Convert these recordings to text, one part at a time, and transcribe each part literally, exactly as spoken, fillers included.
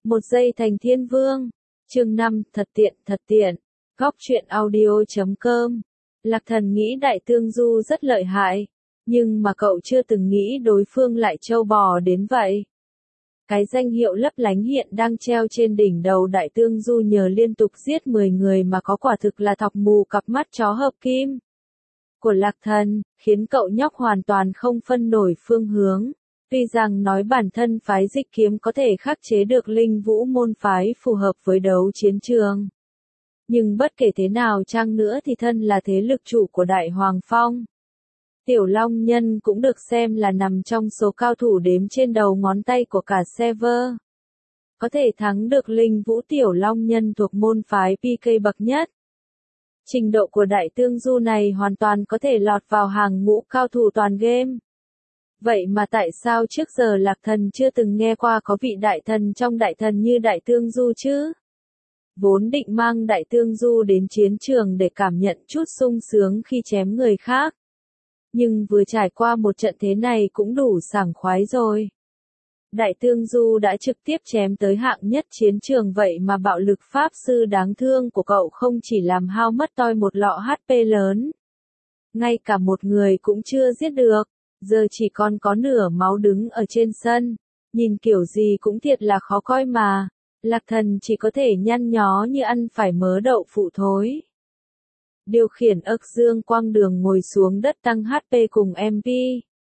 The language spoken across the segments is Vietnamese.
Một giây thành thiên vương. Chương năm, thật tiện, thật tiện. Góc truyện audio chấm com. Lạc Thần nghĩ Đại Tương Du rất lợi hại, nhưng mà cậu chưa từng nghĩ đối phương lại trâu bò đến vậy. Cái danh hiệu lấp lánh hiện đang treo trên đỉnh đầu Đại Tương Du nhờ liên tục giết mười người mà có quả thực là thọc mù cặp mắt chó hợp kim của Lạc Thần, khiến cậu nhóc hoàn toàn không phân nổi phương hướng. Tuy rằng nói bản thân phái Dịch Kiếm có thể khắc chế được Linh Vũ môn phái phù hợp với đấu chiến trường, nhưng bất kể thế nào chăng nữa thì thân là thế lực chủ của Đại Hoàng Phong, Tiểu Long Nhân cũng được xem là nằm trong số cao thủ đếm trên đầu ngón tay của cả server. Có thể thắng được Linh Vũ Tiểu Long Nhân thuộc môn phái pê ca bậc nhất. Trình độ của Đại Tương Du này hoàn toàn có thể lọt vào hàng ngũ cao thủ toàn game. Vậy mà tại sao trước giờ Lạc Thần chưa từng nghe qua có vị đại thần trong đại thần như Đại Tương Du chứ? Vốn định mang Đại Tương Du đến chiến trường để cảm nhận chút sung sướng khi chém người khác. Nhưng vừa trải qua một trận thế này cũng đủ sảng khoái rồi. Đại Tương Du đã trực tiếp chém tới hạng nhất chiến trường vậy mà bạo lực pháp sư đáng thương của cậu không chỉ làm hao mất toi một lọ hát pê lớn. Ngay cả một người cũng chưa giết được, giờ chỉ còn có nửa máu đứng ở trên sân. Nhìn kiểu gì cũng thiệt là khó coi mà. Lạc Thần chỉ có thể nhăn nhó như ăn phải mớ đậu phụ thối. Điều khiển ức dương quang đường ngồi xuống đất tăng hát pê cùng em pê.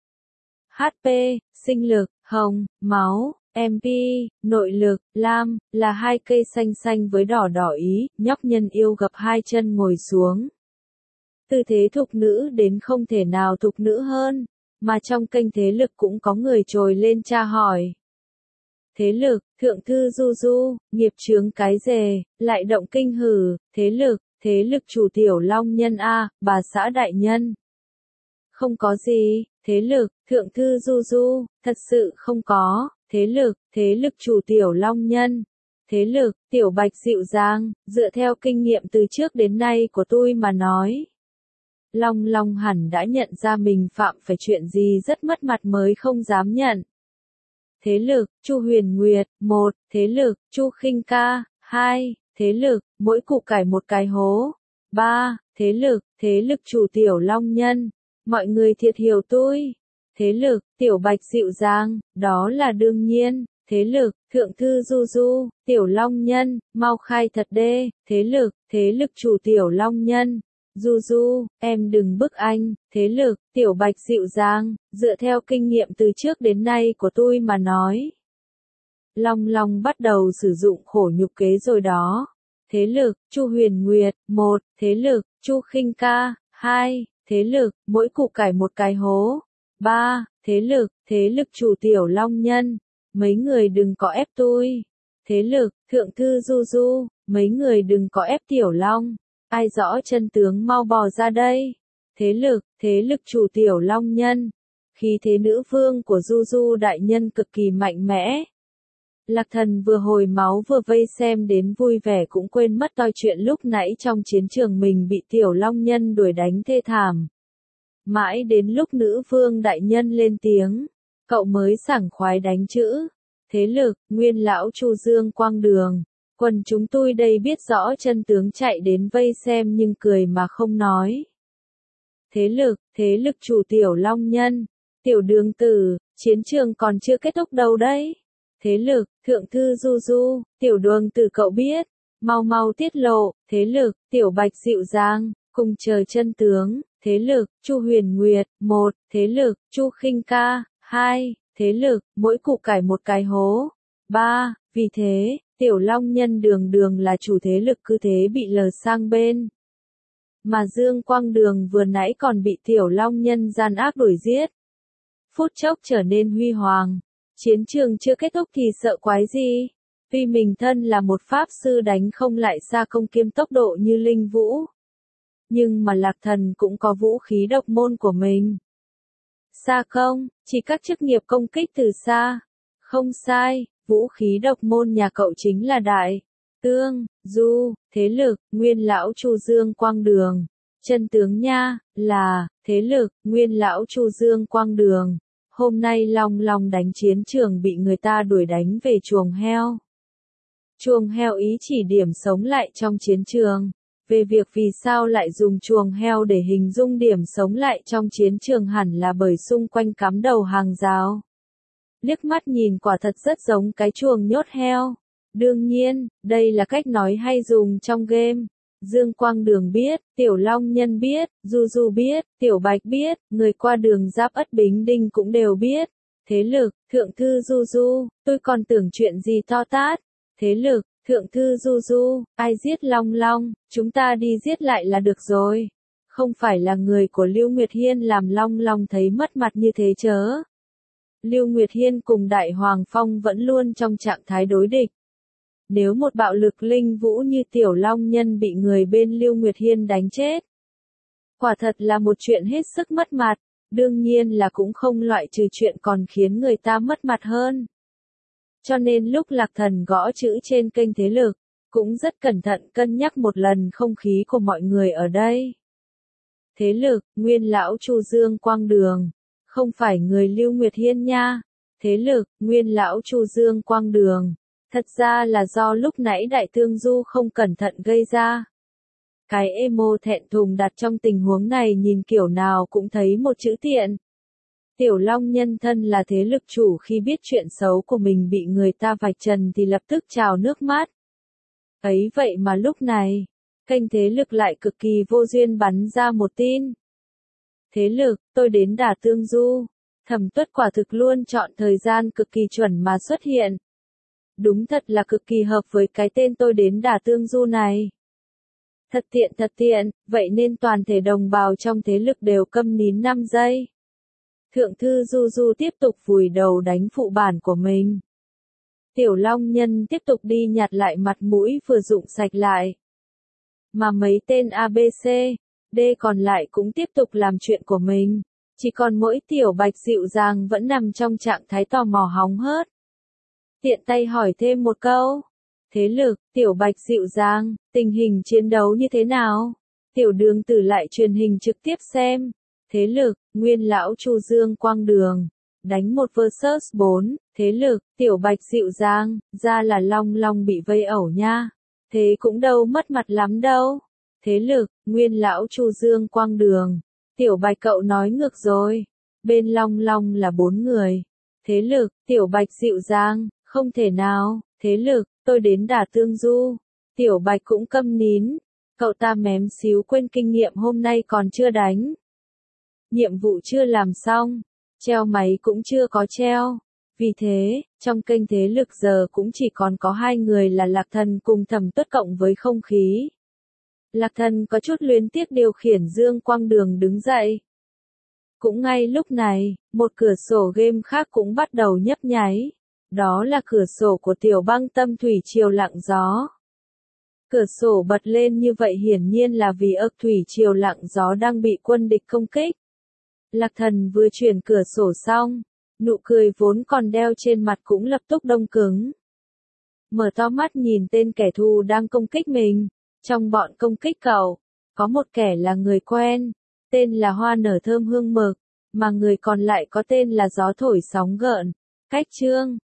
hát pê, sinh lực, hồng, máu, em pê, nội lực, lam, là hai cây xanh xanh với đỏ đỏ ý, nhóc nhân yêu gập hai chân ngồi xuống. Tư thế thục nữ đến không thể nào thục nữ hơn, mà trong kênh thế lực cũng có người trồi lên tra hỏi. Thế lực, thượng thư Du Du, nghiệp chướng cái dề, lại động kinh hử, thế lực, thế lực chủ Tiểu Long Nhân a, bà xã đại nhân. Không có gì, thế lực, thượng thư Du Du, thật sự không có, thế lực, thế lực chủ Tiểu Long Nhân. Thế lực, Tiểu Bạch dịu dàng, dựa theo kinh nghiệm từ trước đến nay của tôi mà nói. Long Long hẳn đã nhận ra mình phạm phải chuyện gì rất mất mặt mới không dám nhận. Thế lực, Chu Huyền Nguyệt, một, thế lực, Chu Khinh Ca, hai, thế lực, mỗi củ cải một cái hố, ba, thế lực, thế lực chủ Tiểu Long Nhân, mọi người thiệt hiểu tôi. Thế lực, Tiểu Bạch dịu dàng, đó là đương nhiên. Thế lực, thượng thư Du Du, Tiểu Long Nhân, mau khai thật đê. Thế lực, thế lực chủ Tiểu Long Nhân. Du Du, em đừng bức anh. Thế lực, Tiểu Bạch dịu dàng, dựa theo kinh nghiệm từ trước đến nay của tôi mà nói. Long Long bắt đầu sử dụng khổ nhục kế rồi đó. Thế lực, Chu Huyền Nguyệt, một, thế lực, Chu Khinh Ca, hai, thế lực, mỗi củ cải một cái hố, ba, thế lực, thế lực chủ Tiểu Long Nhân, mấy người đừng có ép tôi. Thế lực, thượng thư Du Du, mấy người đừng có ép Tiểu Long. Ai rõ chân tướng mau bò ra đây. Thế lực, thế lực chủ Tiểu Long Nhân. Khí thế nữ vương của Du Du đại nhân cực kỳ mạnh mẽ. Lạc Thần vừa hồi máu vừa vây xem đến vui vẻ cũng quên mất toi chuyện lúc nãy trong chiến trường mình bị Tiểu Long Nhân đuổi đánh thê thảm. Mãi đến lúc nữ vương đại nhân lên tiếng, cậu mới sảng khoái đánh chữ. Thế lực, nguyên lão Chu Dương Quang Đường. Quần chúng tôi đây biết rõ chân tướng chạy đến vây xem nhưng cười mà không nói. Thế lực, thế lực chủ Tiểu Long Nhân. Tiểu đường tử, chiến trường còn chưa kết thúc đâu đấy. Thế lực, thượng thư Du Du, Tiểu đường tử cậu biết. Mau mau tiết lộ, thế lực, Tiểu Bạch dịu dàng, cùng chờ chân tướng. Thế lực, Chu Huyền Nguyệt, một, thế lực, Chu Khinh Ca, hai, thế lực, mỗi củ cải một cái hố, ba, vì thế, Tiểu Long Nhân đường đường là chủ thế lực cứ thế bị lờ sang bên. Mà Dương Quang Đường vừa nãy còn bị Tiểu Long Nhân gian ác đuổi giết. Phút chốc trở nên huy hoàng, chiến trường chưa kết thúc thì sợ quái gì, vì mình thân là một pháp sư đánh không lại xa công kiêm tốc độ như Linh Vũ. Nhưng mà Lạc Thần cũng có vũ khí độc môn của mình. Xa không, chỉ các chức nghiệp công kích từ xa. Không sai, vũ khí độc môn nhà cậu chính là Đại Tương Du, thế lực, nguyên lão Chu Dương Quang Đường. Chân tướng nha, là, thế lực, nguyên lão Chu Dương Quang Đường. Hôm nay Long Long đánh chiến trường bị người ta đuổi đánh về chuồng heo. Chuồng heo ý chỉ điểm sống lại trong chiến trường. Về việc vì sao lại dùng chuồng heo để hình dung điểm sống lại trong chiến trường hẳn là bởi xung quanh cắm đầu hàng rào. Liếc mắt nhìn quả thật rất giống cái chuồng nhốt heo. Đương nhiên, đây là cách nói hay dùng trong game. Dương Quang Đường biết, Tiểu Long Nhân biết, Du Du biết, Tiểu Bạch biết, người qua đường Giáp Ất Bính Đinh cũng đều biết. Thế lực, Thượng thư Du Du, tôi còn tưởng chuyện gì to tát. Thế lực, Thượng thư Du Du, ai giết Long Long, chúng ta đi giết lại là được rồi. Không phải là người của Lưu Nguyệt Hiên làm Long Long thấy mất mặt như thế chớ. Lưu Nguyệt Hiên cùng Đại Hoàng Phong vẫn luôn trong trạng thái đối địch. Nếu một bạo lực linh vũ như Tiểu Long Nhân bị người bên Lưu Nguyệt Hiên đánh chết, quả thật là một chuyện hết sức mất mặt, đương nhiên là cũng không loại trừ chuyện còn khiến người ta mất mặt hơn. Cho nên lúc Lạc Thần gõ chữ trên kênh thế lực, cũng rất cẩn thận cân nhắc một lần không khí của mọi người ở đây. Thế lực, nguyên lão Chu Dương Quang Đường, không phải người Lưu Nguyệt Hiên nha. Thế lực, nguyên lão Chu Dương Quang Đường, thật ra là do lúc nãy Đại Tương Du không cẩn thận gây ra. Cái emo thẹn thùng đặt trong tình huống này nhìn kiểu nào cũng thấy một chữ tiện. Tiểu Long Nhân thân là thế lực chủ khi biết chuyện xấu của mình bị người ta vạch trần thì lập tức trào nước mắt. Ấy vậy mà lúc này, kênh thế lực lại cực kỳ vô duyên bắn ra một tin. Thế lực, tôi đến Đả Tương Du. Thẩm Tuất quả thực luôn chọn thời gian cực kỳ chuẩn mà xuất hiện. Đúng thật là cực kỳ hợp với cái tên tôi đến Đả Tương Du này. Thật tiện thật tiện, vậy nên toàn thể đồng bào trong thế lực đều câm nín năm giây. Thượng thư Du Du tiếp tục vùi đầu đánh phụ bản của mình. Tiểu Long Nhân tiếp tục đi nhặt lại mặt mũi vừa dụng sạch lại. Mà mấy tên A B C, D còn lại cũng tiếp tục làm chuyện của mình. Chỉ còn mỗi Tiểu Bạch dịu dàng vẫn nằm trong trạng thái tò mò hóng hớt. Tiện tay hỏi thêm một câu. Thế lực, Tiểu Bạch dịu dàng, tình hình chiến đấu như thế nào? Tiểu Đường Tử lại truyền hình trực tiếp xem. Thế lực, nguyên lão Chu Dương Quang Đường, đánh một versus bốn. Thế lực, Tiểu Bạch dịu dàng, ra là Long Long bị vây ẩu nha. Thế cũng đâu mất mặt lắm đâu. Thế lực, nguyên lão Chu Dương Quang Đường, Tiểu Bạch cậu nói ngược rồi. Bên Long Long là bốn người. Thế lực, Tiểu Bạch dịu dàng, không thể nào. Thế lực, tôi đến Đả Tương Du. Tiểu Bạch cũng câm nín. Cậu ta mém xíu quên kinh nghiệm hôm nay còn chưa đánh. Nhiệm vụ chưa làm xong. Treo máy cũng chưa có treo. Vì thế, trong kênh thế lực giờ cũng chỉ còn có hai người là Lạc Thần cùng Thẩm Tuất cộng với không khí. Lạc Thần có chút luyến tiếc điều khiển Dương Quang Đường đứng dậy. Cũng ngay lúc này, một cửa sổ game khác cũng bắt đầu nhấp nháy. Đó là cửa sổ của Tiểu Băng Tâm Thủy Triều Lặng Gió. Cửa sổ bật lên như vậy hiển nhiên là vì ực Thủy Triều Lặng Gió đang bị quân địch công kích. Lạc Thần vừa chuyển cửa sổ xong, nụ cười vốn còn đeo trên mặt cũng lập tức đông cứng. Mở to mắt nhìn tên kẻ thù đang công kích mình. Trong bọn công kích cậu, có một kẻ là người quen, tên là Hoa Nở Thơm Hương Mực, mà người còn lại có tên là Gió Thổi Sóng Gợn. Cách chương